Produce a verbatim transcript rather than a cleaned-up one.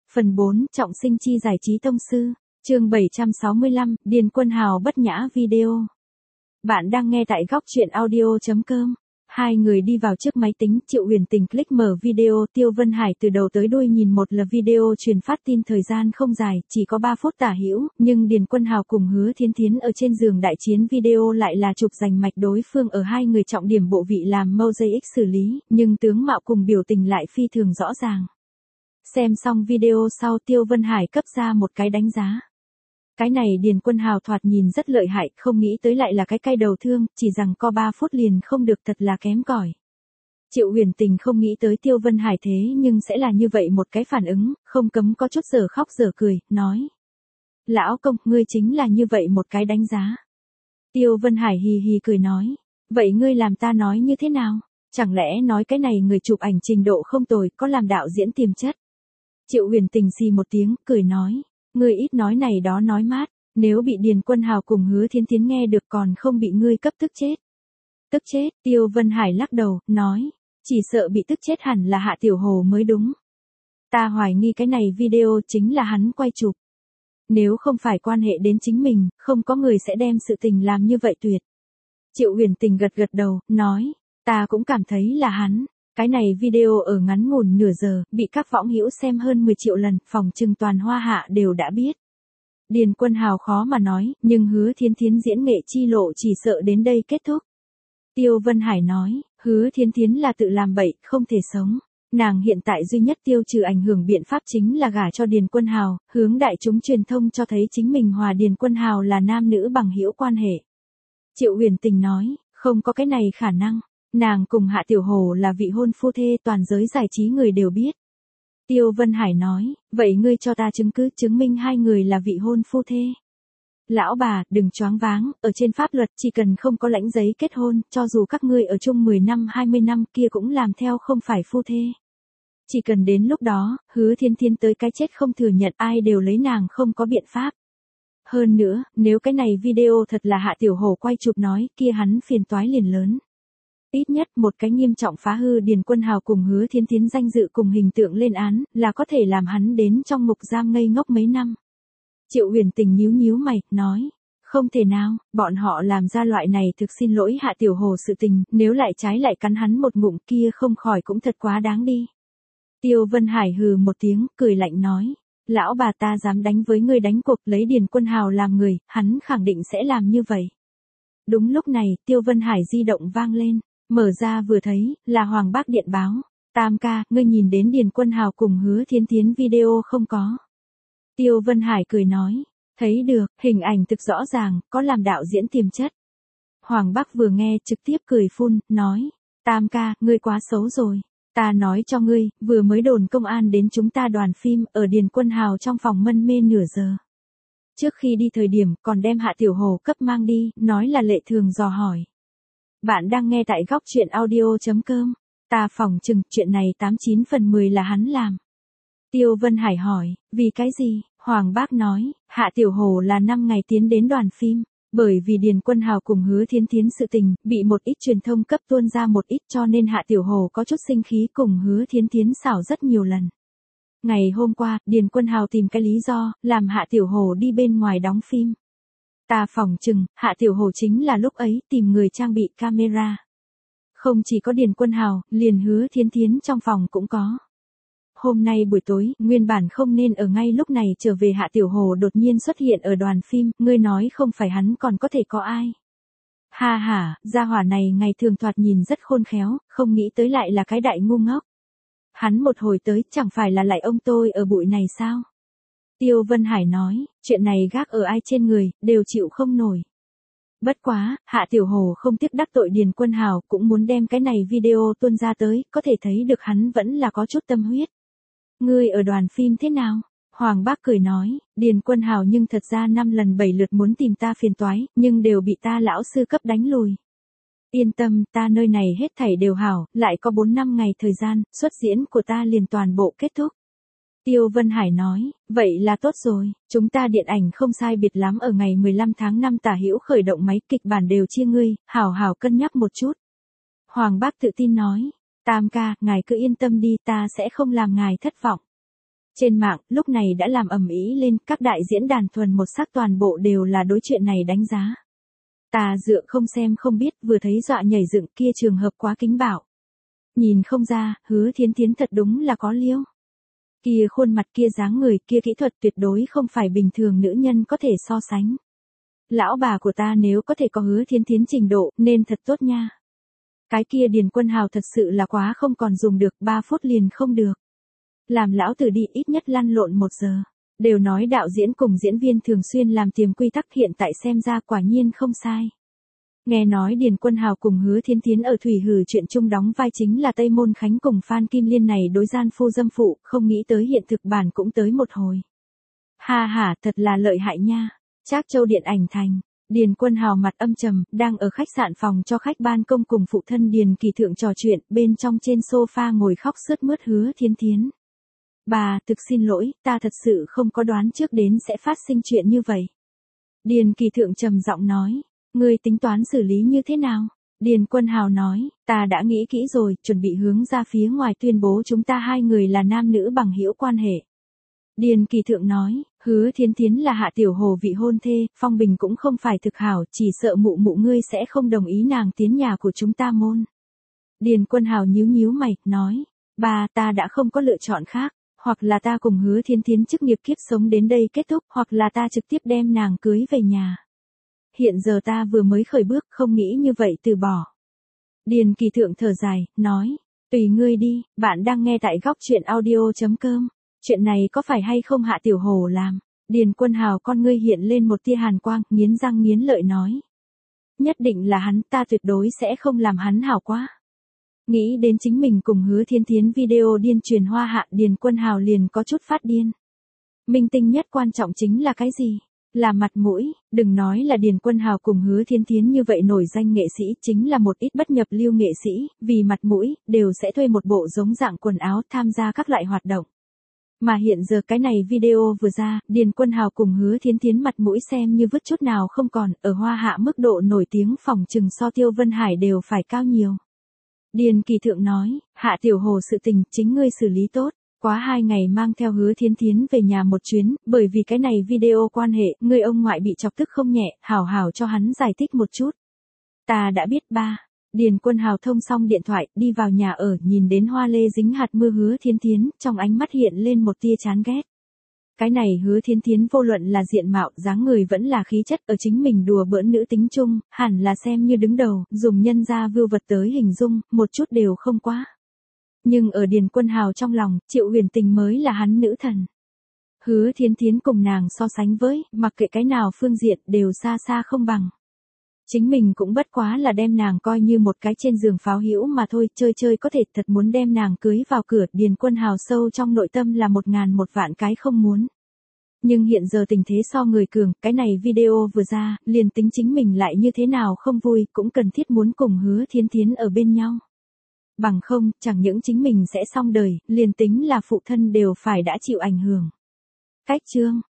Phần bốn, Trọng sinh chi giải trí tông sư. Chương bảy trăm sáu mươi lăm, Điền Quân Hào bất nhã video. Bạn đang nghe tại góc truyện audio chấm com. Hai người đi vào trước máy tính, Triệu Huyền Tình click mở video, Tiêu Vân Hải từ đầu tới đuôi nhìn một là video truyền phát tin thời gian không dài, chỉ có ba phút tả hữu, nhưng Điền Quân Hào cùng Hứa Thiến Thiến ở trên giường đại chiến video lại là chụp rành mạch đối phương ở hai người trọng điểm bộ vị làm mosaic xử lý, nhưng tướng mạo cùng biểu tình lại phi thường rõ ràng. Xem xong video sau, Tiêu Vân Hải cấp ra một cái đánh giá. Cái này Điền Quân Hào thoạt nhìn rất lợi hại, không nghĩ tới lại là cái cây đầu thương, chỉ rằng có ba phút liền không được, thật là kém cỏi. Triệu Huyền Tình không nghĩ tới Tiêu Vân Hải thế nhưng sẽ là như vậy một cái phản ứng, không cấm có chút giờ khóc giờ cười, nói. Lão công, ngươi chính là như vậy một cái đánh giá. Tiêu Vân Hải hì hì cười nói. Vậy ngươi làm ta nói như thế nào? Chẳng lẽ nói cái này người chụp ảnh trình độ không tồi, có làm đạo diễn tiềm chất? Triệu Huyền Tình xì một tiếng, cười nói. Ngươi ít nói này đó nói mát, nếu bị Điền Quân Hào cùng Hứa Thiến Thiến nghe được còn không bị ngươi cấp tức chết. Tức chết, Tiêu Vân Hải lắc đầu, nói, chỉ sợ bị tức chết hẳn là Hạ Tiểu Hồ mới đúng. Ta hoài nghi cái này video chính là hắn quay chụp. Nếu không phải quan hệ đến chính mình, không có người sẽ đem sự tình làm như vậy tuyệt. Triệu Huyền Tình gật gật đầu, nói, ta cũng cảm thấy là hắn. Cái này video ở ngắn ngủn nửa giờ, bị các võng hữu xem hơn mười triệu lần, phòng trừng toàn Hoa Hạ đều đã biết. Điền Quân Hào khó mà nói, nhưng Hứa Thiến Thiến diễn nghệ chi lộ chỉ sợ đến đây kết thúc. Tiêu Vân Hải nói, Hứa Thiến Thiến là tự làm bậy, không thể sống. Nàng hiện tại duy nhất tiêu trừ ảnh hưởng biện pháp chính là gả cho Điền Quân Hào, hướng đại chúng truyền thông cho thấy chính mình hòa Điền Quân Hào là nam nữ bằng hữu quan hệ. Triệu Huyền Tình nói, không có cái này khả năng. Nàng cùng Hạ Tiểu Hồ là vị hôn phu thê, toàn giới giải trí người đều biết. Tiêu Vân Hải nói, vậy ngươi cho ta chứng cứ chứng minh hai người là vị hôn phu thê. Lão bà, đừng choáng váng, ở trên pháp luật chỉ cần không có lãnh giấy kết hôn, cho dù các ngươi ở chung mười năm hai mươi năm kia cũng làm theo không phải phu thê. Chỉ cần đến lúc đó, Hứa Thiến Thiến tới cái chết không thừa nhận, ai đều lấy nàng không có biện pháp. Hơn nữa, nếu cái này video thật là Hạ Tiểu Hồ quay chụp nói, kia hắn phiền toái liền lớn. Ít nhất một cái nghiêm trọng phá hư Điền Quân Hào cùng Hứa Thiến Thiến danh dự cùng hình tượng lên án, là có thể làm hắn đến trong ngục giam ngây ngốc mấy năm. Triệu Huyền Tình nhíu nhíu mày, nói, không thể nào, bọn họ làm ra loại này thực xin lỗi Hạ Tiểu Hồ sự tình, nếu lại trái lại cắn hắn một ngụm kia không khỏi cũng thật quá đáng đi. Tiêu Vân Hải hừ một tiếng, cười lạnh nói, lão bà ta dám đánh với ngươi đánh cuộc lấy Điền Quân Hào làm người, hắn khẳng định sẽ làm như vậy. Đúng lúc này, Tiêu Vân Hải di động vang lên. Mở ra vừa thấy, là Hoàng Bác điện báo. Tam ca, ngươi nhìn đến Điền Quân Hào cùng Hứa Thiến Thiến video không có? Tiêu Vân Hải cười nói, thấy được, hình ảnh thực rõ ràng, có làm đạo diễn tiềm chất. Hoàng Bác vừa nghe trực tiếp cười phun, nói, Tam ca, ngươi quá xấu rồi. Ta nói cho ngươi, vừa mới đồn công an đến chúng ta đoàn phim, ở Điền Quân Hào trong phòng mân mê nửa giờ. Trước khi đi thời điểm, còn đem Hạ Tiểu Hồ cấp mang đi, nói là Lệ Thường dò hỏi. Bạn đang nghe tại góc truyện audio chấm com. Ta phỏng chừng chuyện này tám chín phần mười là hắn làm. Tiêu Vân Hải hỏi, vì cái gì? Hoàng Bác nói, Hạ Tiểu Hồ là năm ngày tiến đến đoàn phim. Bởi vì Điền Quân Hào cùng Hứa Thiến Thiến sự tình, bị một ít truyền thông cấp tuôn ra một ít cho nên Hạ Tiểu Hồ có chút sinh khí cùng Hứa Thiến Thiến xảo rất nhiều lần. Ngày hôm qua, Điền Quân Hào tìm cái lý do, làm Hạ Tiểu Hồ đi bên ngoài đóng phim. Ta phỏng chừng, Hạ Tiểu Hồ chính là lúc ấy tìm người trang bị camera. Không chỉ có Điền Quân Hào, liền Hứa Thiến Thiến trong phòng cũng có. Hôm nay buổi tối, nguyên bản không nên ở ngay lúc này trở về Hạ Tiểu Hồ đột nhiên xuất hiện ở đoàn phim, ngươi nói không phải hắn còn có thể có ai. Ha ha, gia hỏa này ngày thường thoạt nhìn rất khôn khéo, không nghĩ tới lại là cái đại ngu ngốc. Hắn một hồi tới, chẳng phải là lại ông tôi ở bụi này sao? Tiêu Vân Hải nói, chuyện này gác ở ai trên người, đều chịu không nổi. Bất quá, Hạ Tiểu Hồ không tiếc đắc tội Điền Quân Hào, cũng muốn đem cái này video tuôn ra tới, có thể thấy được hắn vẫn là có chút tâm huyết. Ngươi ở đoàn phim thế nào? Hoàng Bác cười nói, Điền Quân Hào nhưng thật ra năm lần bảy lượt muốn tìm ta phiền toái, nhưng đều bị ta lão sư cấp đánh lùi. Yên tâm, ta nơi này hết thảy đều hảo, lại có bốn năm ngày thời gian, xuất diễn của ta liền toàn bộ kết thúc. Tiêu Vân Hải nói, vậy là tốt rồi, chúng ta điện ảnh không sai biệt lắm ở ngày mười lăm tháng năm tả hữu khởi động máy, kịch bản đều chia ngươi, hảo hảo cân nhắc một chút. Hoàng Bác tự tin nói, Tam ca, ngài cứ yên tâm đi, ta sẽ không làm ngài thất vọng. Trên mạng, lúc này đã làm ầm ĩ lên, các đại diễn đàn thuần một sắc toàn bộ đều là đối chuyện này đánh giá. Ta dựa không xem không biết, vừa thấy dọa nhảy dựng, kia trường hợp quá kính bạo. Nhìn không ra, Hứa Thiến Thiến thật đúng là có liêu. Kia khuôn mặt, kia dáng người, kia kỹ thuật tuyệt đối không phải bình thường nữ nhân có thể so sánh. Lão bà của ta nếu có thể có Hứa Thiến Thiến trình độ, nên thật tốt nha. Cái kia Điền Quân Hào thật sự là quá không còn dùng được, ba phút liền không được. Làm lão tử đi ít nhất lăn lộn một giờ. Đều nói đạo diễn cùng diễn viên thường xuyên làm tiềm quy tắc, hiện tại xem ra quả nhiên không sai. Nghe nói Điền Quân Hào cùng Hứa Thiến Thiến ở Thủy Hử chuyện chung đóng vai chính là Tây Môn Khánh cùng Phan Kim Liên này đối gian phu dâm phụ, không nghĩ tới hiện thực bản cũng tới một hồi. Ha ha, thật là lợi hại nha. Trác Châu điện ảnh thành. Điền Quân Hào mặt âm trầm, đang ở khách sạn phòng cho khách ban công cùng phụ thân Điền Kỳ Thượng trò chuyện, bên trong trên sofa ngồi khóc sướt mướt Hứa Thiến Thiến. Bà, thực xin lỗi, ta thật sự không có đoán trước đến sẽ phát sinh chuyện như vậy. Điền Kỳ Thượng trầm giọng nói, ngươi tính toán xử lý như thế nào? Điền Quân Hào nói, ta đã nghĩ kỹ rồi, chuẩn bị hướng ra phía ngoài tuyên bố chúng ta hai người là nam nữ bằng hữu quan hệ. Điền Kỳ Thượng nói, Hứa Thiến Thiến là Hạ Tiểu Hồ vị hôn thê, phong bình cũng không phải thực hảo, chỉ sợ mụ mụ ngươi sẽ không đồng ý nàng tiến nhà của chúng ta môn. Điền Quân Hào nhíu nhíu mày, nói, bà, ta đã không có lựa chọn khác, hoặc là ta cùng Hứa Thiến Thiến chức nghiệp kiếp sống đến đây kết thúc, hoặc là ta trực tiếp đem nàng cưới về nhà. Hiện giờ ta vừa mới khởi bước, không nghĩ như vậy từ bỏ. Điền Kỳ Thượng thở dài, nói, tùy ngươi đi, bạn đang nghe tại góc truyện audio chấm com. Chuyện này có phải hay không Hạ Tiểu Hồ làm? Điền Quân Hào con ngươi hiện lên một tia hàn quang, nghiến răng nghiến lợi nói. Nhất định là hắn, ta tuyệt đối sẽ không làm hắn hảo quá. Nghĩ đến chính mình cùng Hứa Thiến Thiến video điên truyền hoa hạ, Điền Quân Hào liền có chút phát điên. Minh tinh nhất quan trọng chính là cái gì? Là mặt mũi, đừng nói là Điền Quân Hào cùng Hứa Thiến Thiến như vậy nổi danh nghệ sĩ, chính là một ít bất nhập lưu nghệ sĩ, vì mặt mũi, đều sẽ thuê một bộ giống dạng quần áo tham gia các loại hoạt động. Mà hiện giờ cái này video vừa ra, Điền Quân Hào cùng Hứa Thiến Thiến mặt mũi xem như vứt chút nào không còn, ở hoa hạ mức độ nổi tiếng phòng trừng so Tiêu Vân Hải đều phải cao nhiều. Điền Kỳ Thượng nói, Hạ Tiểu Hồ sự tình, chính ngươi xử lý tốt, quá hai ngày mang theo Hứa Thiến Thiến về nhà một chuyến, bởi vì cái này video quan hệ, ngươi ông ngoại bị chọc tức không nhẹ, hảo hảo cho hắn giải thích một chút. Ta đã biết ba. Điền Quân Hào thông xong điện thoại, đi vào nhà ở, nhìn đến hoa lê dính hạt mưa Hứa Thiến Thiến, trong ánh mắt hiện lên một tia chán ghét. Cái này Hứa Thiến Thiến vô luận là diện mạo, dáng người vẫn là khí chất, ở chính mình đùa bỡn nữ tính chung, hẳn là xem như đứng đầu, dùng nhân gia vưu vật tới hình dung, một chút đều không quá. Nhưng ở Điền Quân Hào trong lòng, Triệu Huyền Tình mới là hắn nữ thần. Hứa Thiến Thiến cùng nàng so sánh với, mặc kệ cái nào phương diện, đều xa xa không bằng. Chính mình cũng bất quá là đem nàng coi như một cái trên giường pháo hữu mà thôi, chơi chơi có thể, thật muốn đem nàng cưới vào cửa, Điền Quân Hào sâu trong nội tâm là một ngàn một vạn cái không muốn. Nhưng hiện giờ tình thế so người cường, cái này video vừa ra, liền tính chính mình lại như thế nào không vui, cũng cần thiết muốn cùng Hứa Thiến Thiến ở bên nhau. Bằng không, chẳng những chính mình sẽ xong đời, liền tính là phụ thân đều phải đã chịu ảnh hưởng. Cách chương